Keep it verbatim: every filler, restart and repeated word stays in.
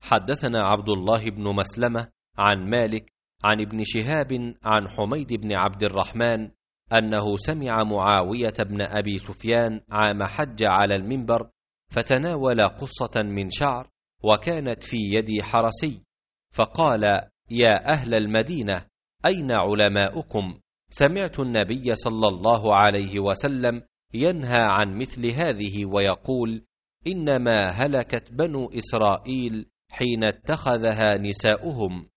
حدثنا عبد الله بن مسلمة عن مالك عن ابن شهاب عن حميد بن عبد الرحمن أنه سمع معاوية بن أبي سفيان عام حج على المنبر فتناول قصة من شعر وكانت في يد حرسي، فقال: يا أهل المدينة، أين علماؤكم؟ سمعت النبي صلى الله عليه وسلم ينهى عن مثل هذه ويقول: إنما هلكت بنو إسرائيل حين اتخذها نساؤهم.